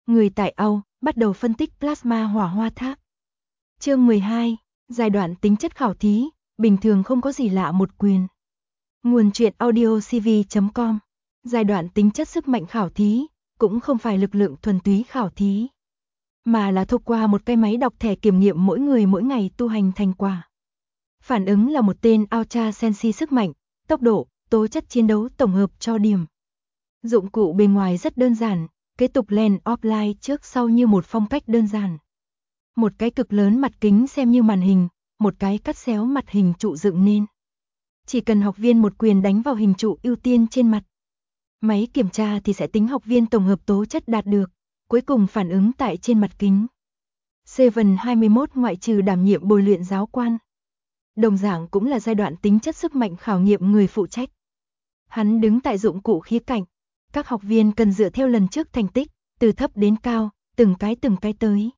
Người tại Âu bắt đầu phân tích plasma hỏa hoa tháp. Chương 12, giai đoạn tính chất khảo thí, bình thường không có gì lạ một quyền. Nguồn truyện audio cv.com. Giai đoạn tính chất sức mạnh khảo thí, cũng không phải lực lượng thuần túy khảo thí, mà là thông qua một cái máy đọc thẻ kiểm nghiệm mỗi người mỗi ngày tu hành thành quả. Phản ứng là một tên Ultra Sensi sức mạnh, tốc độ, tố chất chiến đấu tổng hợp cho điểm. Dụng cụ bên ngoài rất đơn giản, kế tục lens offline trước sau như một phong cách đơn giản. Một cái cực lớn mặt kính xem như màn hình, một cái cắt xéo mặt hình trụ dựng nên. Chỉ cần học viên một quyền đánh vào hình trụ ưu tiên trên mặt. Máy kiểm tra thì sẽ tính học viên tổng hợp tố chất đạt được, cuối cùng phản ứng tại trên mặt kính. Seven 21 ngoại trừ đảm nhiệm bồi luyện giáo quan. Đồng dạng cũng là giai đoạn tính chất sức mạnh khảo nghiệm người phụ trách. Hắn đứng tại dụng cụ khía cạnh. Các học viên cần dựa theo lần trước thành tích, từ thấp đến cao, từng cái tới.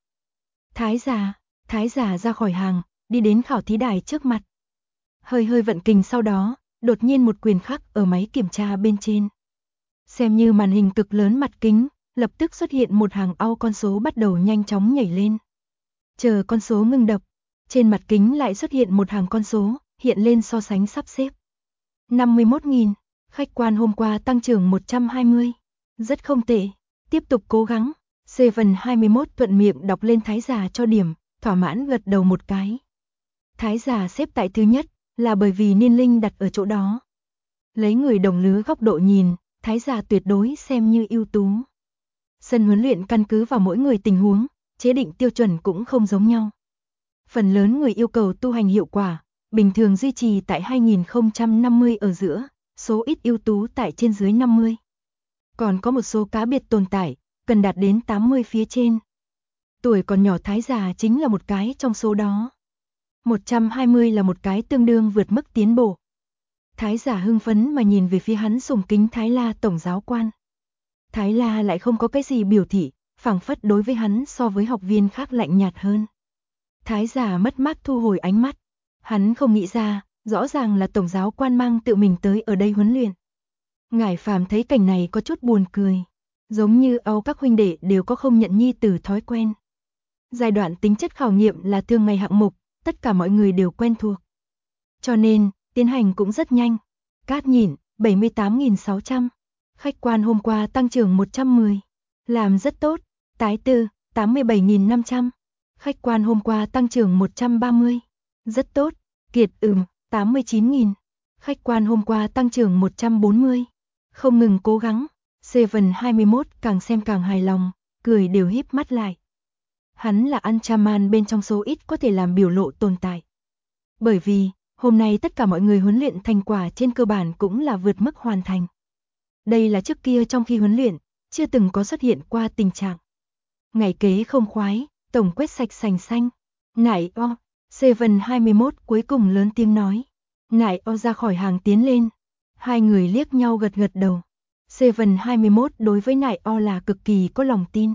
Thái giả ra khỏi hàng, đi đến khảo thí đài trước mặt. Hơi vận kình sau đó, đột nhiên một quyền khắc ở máy kiểm tra bên trên. Xem như màn hình cực lớn mặt kính, lập tức xuất hiện một hàng ao con số bắt đầu nhanh chóng nhảy lên. Chờ con số ngừng đập, trên mặt kính lại xuất hiện một hàng con số, hiện lên so sánh sắp xếp. 51.000, khách quan hôm qua tăng trưởng 120. Rất không tệ, tiếp tục cố gắng. Seven 21 thuận miệng đọc lên thái giả cho điểm, thỏa mãn gật đầu một cái. Thái giả xếp tại thứ nhất, là bởi vì niên linh đặt ở chỗ đó. Lấy người đồng lứa góc độ nhìn, thái giả tuyệt đối xem như ưu tú. Sân huấn luyện căn cứ vào mỗi người tình huống, chế định tiêu chuẩn cũng không giống nhau. Phần lớn người yêu cầu tu hành hiệu quả, bình thường duy trì tại 2050 ở giữa, số ít ưu tú tại trên dưới 50. Còn có một số cá biệt tồn tại, cần đạt đến 80 phía trên. Tuổi còn nhỏ thái giả chính là một cái trong số đó. 120 là một cái tương đương vượt mức tiến bộ. Thái giả hưng phấn mà nhìn về phía hắn sùng kính Thái La tổng giáo quan. Thái La lại không có cái gì biểu thị, phảng phất đối với hắn so với học viên khác lạnh nhạt hơn. Thái giả mất mát thu hồi ánh mắt. Hắn không nghĩ ra, rõ ràng là tổng giáo quan mang tự mình tới ở đây huấn luyện. Ngải Phàm thấy cảnh này có chút buồn cười. Giống như Âu các huynh đệ đều có không nhận nhi tử thói quen. Giai đoạn tính chất khảo nghiệm là thường ngày hạng mục, tất cả mọi người đều quen thuộc. Cho nên, tiến hành cũng rất nhanh. Cát nhìn, 78.600. Khách quan hôm qua tăng trưởng 110. Làm rất tốt. Tái tư, 87.500. Khách quan hôm qua tăng trưởng 130. Rất tốt. Kiệt 89.000. Khách quan hôm qua tăng trưởng 140. Không ngừng cố gắng. Seven 21 càng xem càng hài lòng, cười đều híp mắt lại. Hắn là Ultraman bên trong số ít có thể làm biểu lộ tồn tại. Bởi vì, hôm nay tất cả mọi người huấn luyện thành quả trên cơ bản cũng là vượt mức hoàn thành. Đây là trước kia trong khi huấn luyện, chưa từng có xuất hiện qua tình trạng. Ngày kế không khoái, tổng quét sạch sành xanh. Nải o, Seven 21 cuối cùng lớn tiếng nói. Nải o ra khỏi hàng tiến lên. Hai người liếc nhau gật đầu. Seven 21 đối với Nải o là cực kỳ có lòng tin.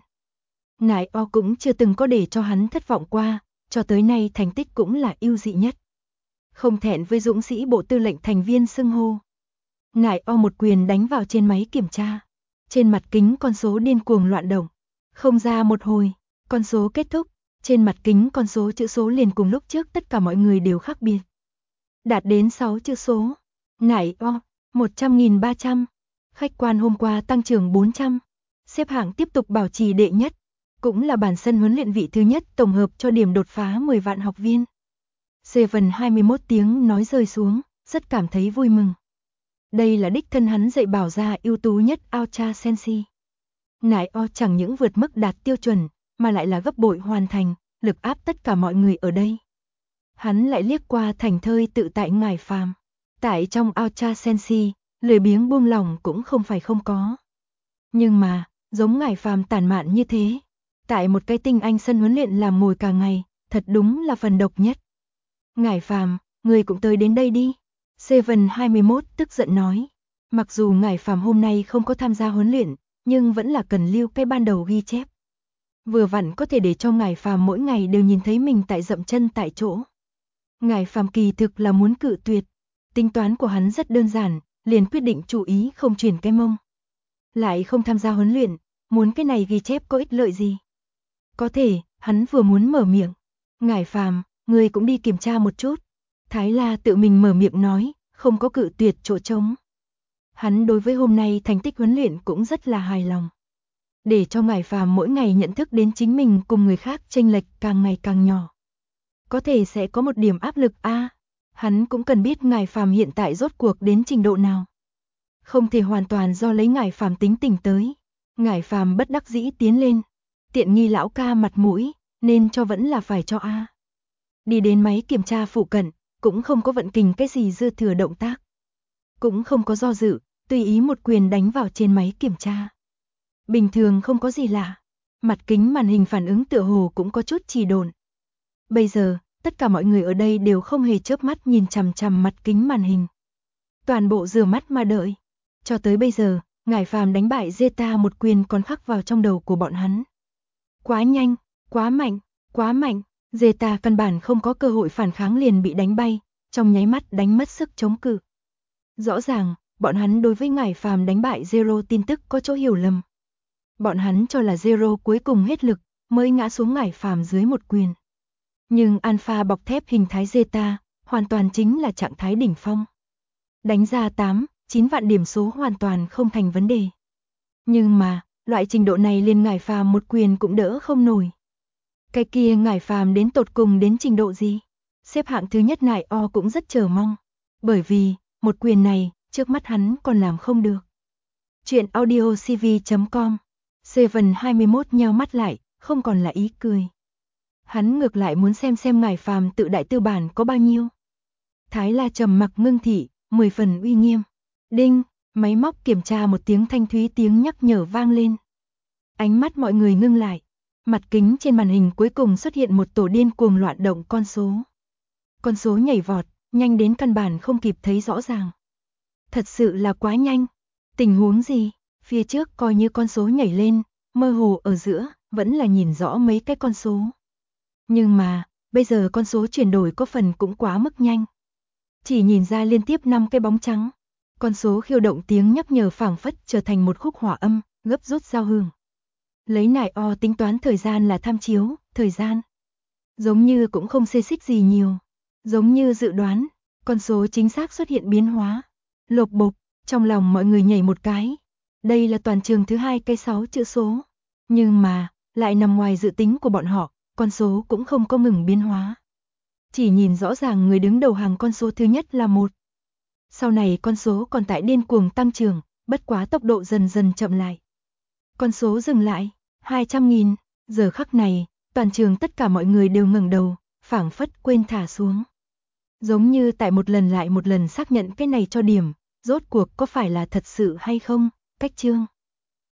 Nải o cũng chưa từng có để cho hắn thất vọng qua, cho tới nay thành tích cũng là ưu dị nhất. Không thẹn với dũng sĩ bộ tư lệnh thành viên xưng hô. Nải o một quyền đánh vào trên máy kiểm tra. Trên mặt kính con số điên cuồng loạn động. Không ra một hồi, con số kết thúc. Trên mặt kính con số chữ số liền cùng lúc trước tất cả mọi người đều khác biệt. Đạt đến 6 chữ số. Nải o, 100.300. Khách quan hôm qua tăng trưởng 400. Xếp hạng tiếp tục bảo trì đệ nhất. Cũng là bản sân huấn luyện vị thứ nhất tổng hợp cho điểm đột phá 10 vạn học viên. Seven 21 tiếng nói rơi xuống, rất cảm thấy vui mừng. Đây là đích thân hắn dạy bảo ra ưu tú nhất Ultra Sensi. Nải o chẳng những vượt mức đạt tiêu chuẩn, mà lại là gấp bội hoàn thành, lực áp tất cả mọi người ở đây. Hắn lại liếc qua thành thơi tự tại Ngải Phàm. Tại trong Ultra Sensi, lười biếng buông lỏng cũng không phải không có. Nhưng mà, giống Ngải Phàm tản mạn như thế, tại một cái tinh anh sân huấn luyện làm ngồi cả ngày, thật đúng là phần độc nhất. Ngải Phàm, người cũng tới đến đây đi. Seven 21 tức giận nói. Mặc dù Ngải Phàm hôm nay không có tham gia huấn luyện, nhưng vẫn là cần lưu cái ban đầu ghi chép. Vừa vặn có thể để cho Ngải Phàm mỗi ngày đều nhìn thấy mình tại dậm chân tại chỗ. Ngải Phàm kỳ thực là muốn cự tuyệt. Tính toán của hắn rất đơn giản, liền quyết định chú ý không chuyển cái mông. Lại không tham gia huấn luyện, muốn cái này ghi chép có ích lợi gì? Có thể, hắn vừa muốn mở miệng. Ngải Phàm, ngươi cũng đi kiểm tra một chút. Thái La tự mình mở miệng nói, không có cự tuyệt chỗ trống. Hắn đối với hôm nay thành tích huấn luyện cũng rất là hài lòng. Để cho Ngải Phàm mỗi ngày nhận thức đến chính mình cùng người khác chênh lệch càng ngày càng nhỏ. Có thể sẽ có một điểm áp lực hắn cũng cần biết Ngải Phàm hiện tại rốt cuộc đến trình độ nào. Không thể hoàn toàn do lấy Ngải Phàm tính tình tới. Ngải Phàm bất đắc dĩ tiến lên. Tiện nghi lão ca mặt mũi, nên cho vẫn là phải cho Đi đến máy kiểm tra phụ cận, cũng không có vận kình cái gì dư thừa động tác. Cũng không có do dự, tùy ý một quyền đánh vào trên máy kiểm tra. Bình thường không có gì lạ. Mặt kính màn hình phản ứng tựa hồ cũng có chút trì độn. Bây giờ, tất cả mọi người ở đây đều không hề chớp mắt nhìn chằm chằm mặt kính màn hình. Toàn bộ rửa mắt mà đợi. Cho tới bây giờ, Ngải Phàm đánh bại Zeta một quyền còn khắc vào trong đầu của bọn hắn. Quá nhanh, quá mạnh, quá mạnh. Zeta căn bản không có cơ hội phản kháng liền bị đánh bay, trong nháy mắt đánh mất sức chống cự. Rõ ràng, bọn hắn đối với Ngải Phàm đánh bại Zero tin tức có chỗ hiểu lầm. Bọn hắn cho là Zero cuối cùng hết lực, mới ngã xuống Ngải Phàm dưới một quyền. Nhưng Alpha bọc thép hình thái Zeta, hoàn toàn chính là trạng thái đỉnh phong. Đánh ra 8-9 vạn điểm số hoàn toàn không thành vấn đề. Nhưng mà, loại trình độ này liền Ngải Phàm một quyền cũng đỡ không nổi. Cái kia Ngải Phàm đến tột cùng đến trình độ gì? Xếp hạng thứ nhất Nại O cũng rất chờ mong. Bởi vì, một quyền này, trước mắt hắn còn làm không được. Chuyện audiocv.com Seven 21 nheo mắt lại, không còn là ý cười. Hắn ngược lại muốn xem Ngải Phàm tự đại tư bản có bao nhiêu. Thái La trầm mặc ngưng thị, 10 phần uy nghiêm. Đinh, máy móc kiểm tra một tiếng thanh thúy tiếng nhắc nhở vang lên. Ánh mắt mọi người ngưng lại. Mặt kính trên màn hình cuối cùng xuất hiện một tổ điên cuồng loạn động con số. Con số nhảy vọt, nhanh đến căn bản không kịp thấy rõ ràng. Thật sự là quá nhanh. Tình huống gì? Phía trước coi như con số nhảy lên, mơ hồ ở giữa, vẫn là nhìn rõ mấy cái con số. Nhưng mà, bây giờ con số chuyển đổi có phần cũng quá mức nhanh. Chỉ nhìn ra liên tiếp 5 cái bóng trắng. Con số khiêu động tiếng nhắc nhở phảng phất trở thành một khúc hỏa âm, gấp rút giao hưởng. Lấy Nại O tính toán thời gian là tham chiếu, thời gian. Giống như cũng không xê xích gì nhiều. Giống như dự đoán, con số chính xác xuất hiện biến hóa. Lộp bộp, trong lòng mọi người nhảy một cái. Đây là toàn trường thứ 2 cây 6 chữ số. Nhưng mà, lại nằm ngoài dự tính của bọn họ, con số cũng không có ngừng biến hóa. Chỉ nhìn rõ ràng người đứng đầu hàng con số thứ nhất là 1. Sau này con số còn tại điên cuồng tăng trưởng, bất quá tốc độ dần dần chậm lại. Con số dừng lại, 200.000, giờ khắc này, toàn trường tất cả mọi người đều ngẩng đầu, phảng phất quên thả xuống. Giống như tại một lần lại một lần xác nhận cái này cho điểm, rốt cuộc có phải là thật sự hay không, cách chương.